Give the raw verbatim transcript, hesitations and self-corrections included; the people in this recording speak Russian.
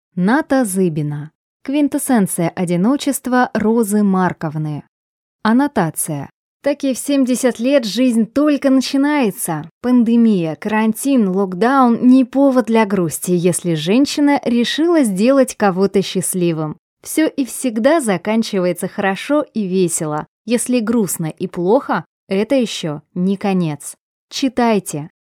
Ната Зыбина. Квинтэссенция одиночества Розы Марковны. Аннотация. Таки в семьдесят лет жизнь только начинается. Пандемия, карантин, локдаун – не повод для грусти, если женщина решила сделать кого-то счастливым. Все и всегда заканчивается хорошо и весело. Если грустно и плохо, это еще не конец. Читайте,